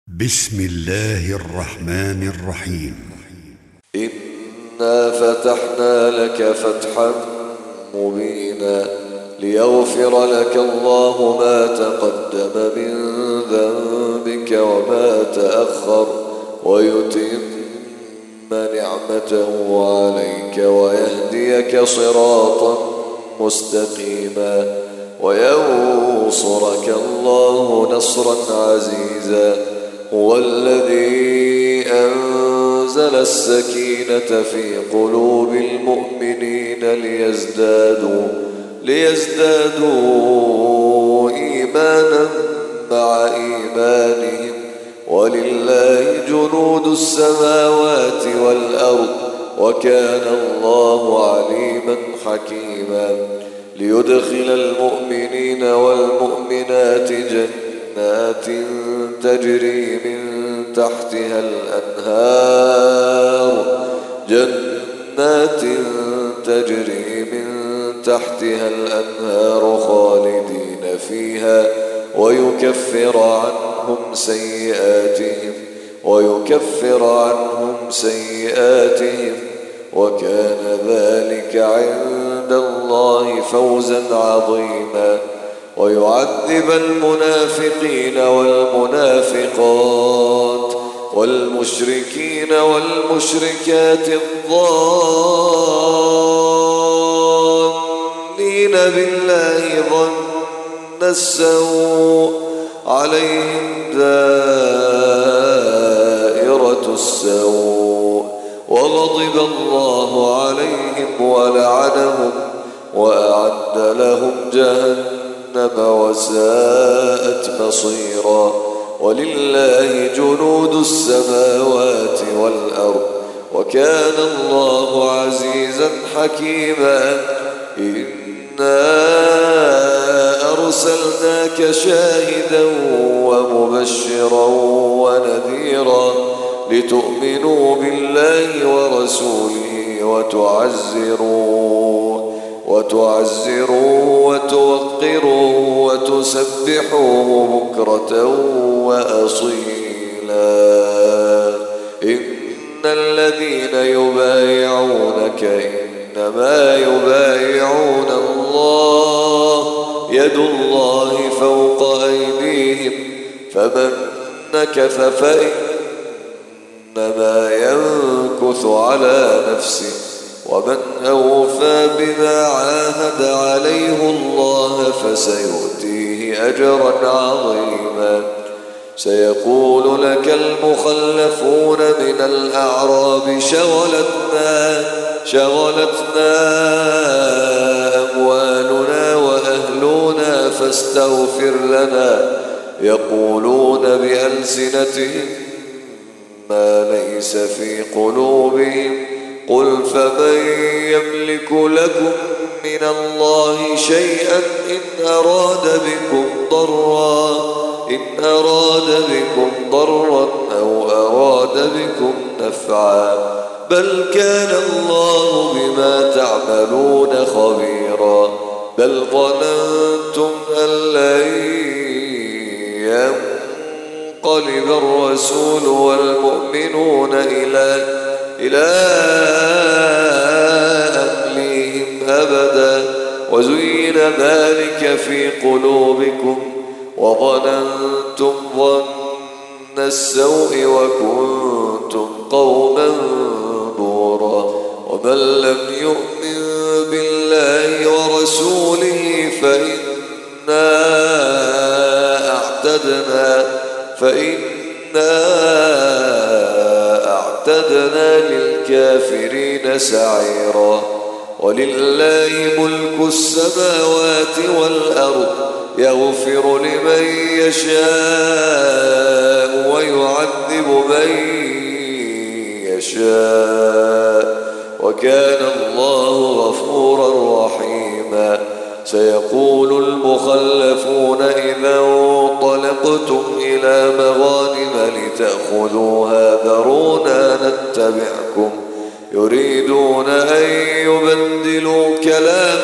بسم الله الرحمن الرحيم. إنا فتحنا لك فتحا مبينا ليغفر لك الله ما تقدم من ذنبك وما تأخر ويتم نعمته عليك ويهديك صراطا مستقيما وينصرك الله نصرا عزيزا. هو الذي أنزل السكينة في قلوب المؤمنين ليزدادوا إيمانا مع إيمانهم ولله جنود السماوات والأرض وكان الله عليما حكيما. ليدخل المؤمنين والمؤمنات جنات تجري من تحتها الأنهار خالدين فيها ويكفر عنهم سيئاتهم وكان ذلك عند الله فوزا عظيما. ويعذب المنافقين والمنافقات والمشركين والمشركات الظانين بالله ظن السوء عليهم دائرة السوء وغضب الله عليهم ولعنهم وأعد لهم جهنم وساءت مصيرا. ولله جنود السماوات والأرض وكان الله عزيزا حكيما. إنا أرسلناك شاهدا ومبشرا ونذيرا لتؤمنوا بالله ورسوله وتعزروه وتوقروه وتسبحوه بكرة وأصيلا. إن الذين يبايعونك إنما يبايعون الله يد الله فوق أيديهم فمن نكث فإنما ينكث على نفسه ومن أوفى بما عاهد عليه الله فسيؤتيه أجرا عظيما. سيقول لك المخلفون من الأعراب شغلتنا أموالنا وأهلنا فاستغفر لنا يقولون بألسنتهم ما ليس في قلوبهم قل فمن يملك لكم من الله شيئا إن أراد بكم ضرا أو أراد بكم نفعا بل كان الله بما تعملون خبيرا. بل ظننتم أن لن ينقلب الرسول والمؤمنون إلى أهليهم أبدا وزين ذلك في قلوبكم وظننتم ظن السوء وكنتم قوما بورا. ومن لم يؤمن بالله ورسوله فإنا أعتدنا للكافرين سعيرا. ولله ملك السماوات والأرض يغفر لمن يشاء ويعذب من يشاء وكان الله غفورا رحيما. سيقول المخلفون إذا انطلقتم إلى مغانم لتأخذوها ذرونا نتبعكم يريدون أن يبدلوا كلام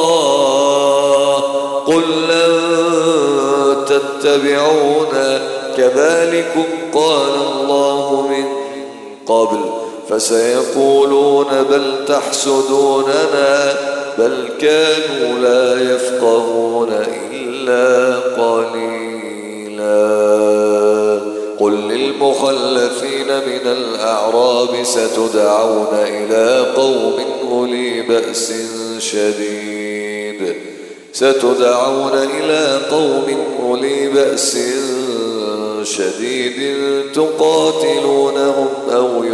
الله قل لن تتبعونا كذلكم قال الله من قبل فسيقولون بل تحسدوننا بل كانوا لا يفقهون إلا قليلا. قل للمخلفين من الأعراب ستدعون إلى قوم أولي بأس شديد تقاتلونهم أو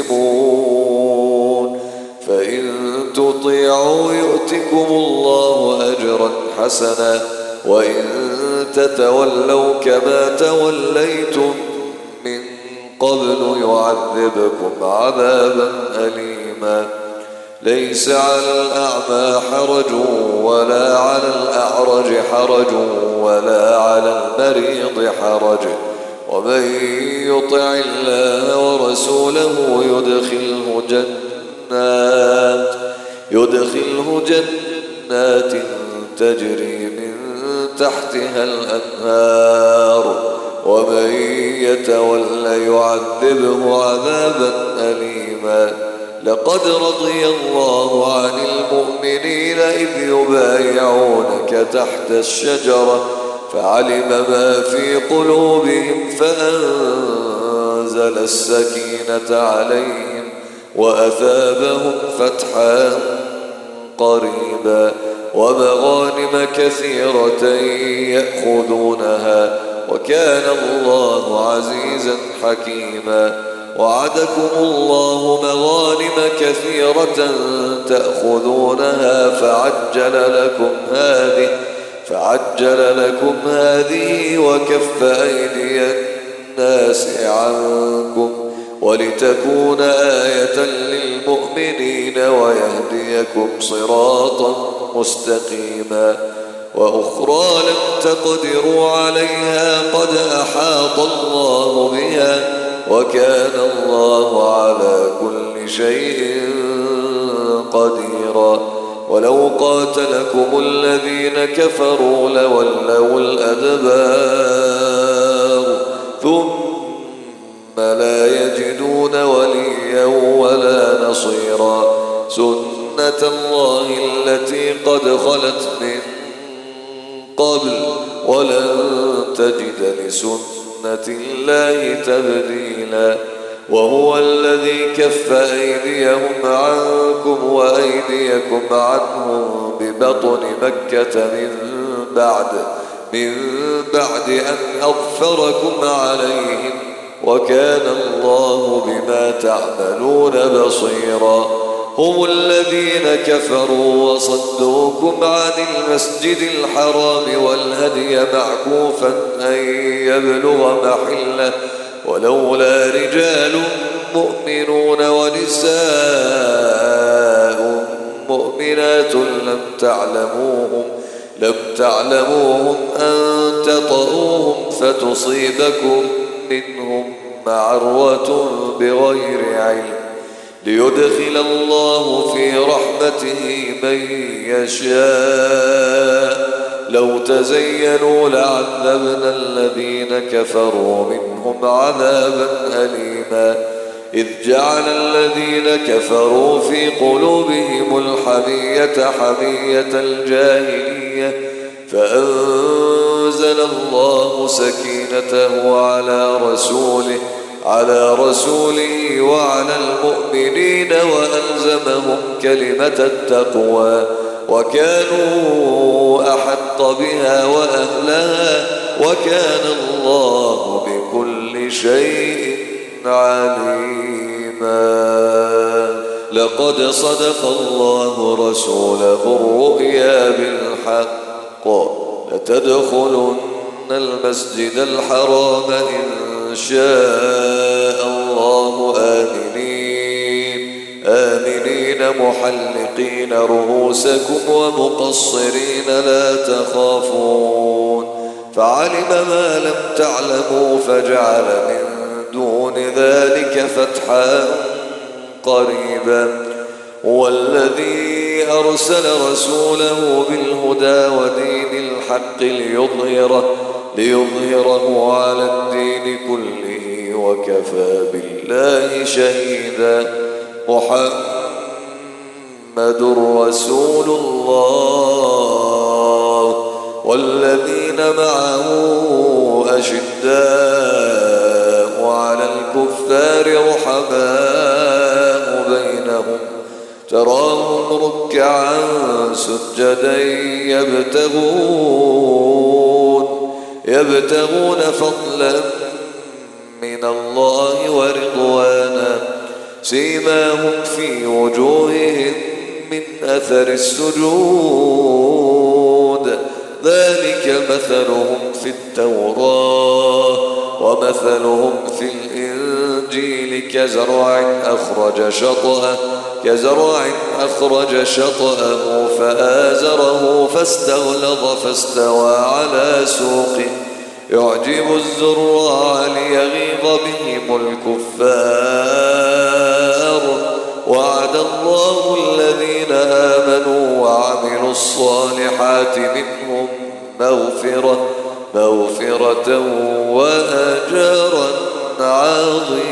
يسلمون فإن تطيعوا يؤتكم الله أجرا حسنا وإن تتولوا كما توليتم من قبل يعذبكم عذابا أليما. ليس على الأعمى حرج ولا على الأعرج حرج ولا على المريض حرج ومن يطع الله ورسوله يدخله جنات تجري من تحتها الأنهار ومن يتولى يعذبه عذابا أليما. لقد رضي الله عن المؤمنين إذ يبايعونك تحت الشجرة فعلم ما في قلوبهم فأنزل السكينة عليهم وأثابهم فتحا قريبا ومغانم كثيرة يأخذونها وكان الله عزيزا حكيما. وعدكم الله مغانم كثيرة تأخذونها فعجل لكم هذه وكف أيدي الناس عنكم ولتكون آية للمؤمنين ويهديكم صراطا مستقيما. وأخرى لم تقدروا عليها قد أحاط الله بها وكان الله على كل شيء قديرا. ولو قاتلكم الذين كفروا لولوا الأدبار ثم لا يجدون وليا ولا نصيرا. سنة الله التي قد خلت من قبل ولن تجد لسنة الله تبديلا. وهو الذي كف أيديهم عنكم وأيديكم عنهم ببطن مكة من بعد أن أظفركم عليهم وكان الله بما تعملون بصيرا. هم الذين كفروا وصدوكم عن المسجد الحرام والهدي معكوفا أن يبلغ محله ولولا رجال مؤمنون ونساء مؤمنات لم تعلموهم أن تطؤوهم فتصيبكم منهم معرة بغير علم ليدخل الله في رحمته من يشاء. لو تزينوا لعذبنا الذين كفروا منهم عذابا أليما. إذ جعل الذين كفروا في قلوبهم الحمية حمية الجاهلية فأنزل الله سكينته على رسوله وعلى المؤمنين وألزمهم كلمة التقوى وكانوا أحق بها وأهلها وكان الله بكل شيء عليما. لقد صدق الله رسوله الرؤيا بالحق لتدخلن المسجد الحرام إن شاء الله آمنين محلقين رؤوسكم ومقصرين لا تخافون فعلم ما لم تعلموا فجعل من دون ذلك فتحا قريبا. هو الذي أرسل رسوله بالهدى ودين الحق ليظهره على الدين كله وكفى بالله شهيدا. محمد رسول الله والذين معه أشداء على الكفار رحماء بينهم تراهم ركعا سجدا يبتغون فضلا من الله ورضوانا سيماهم في وجوههم من أثر السجود ذلك مثلهم في التوراة ومثلهم في الإنجيل كزرع أخرج شطأه فآزره فاستغلظ فاستوى على سوقه يعجب الزراع ليغيظ بهم الكفار. وعد الله الذين آمنوا وعملوا الصالحات منهم مغفرة وأجرا عظيما.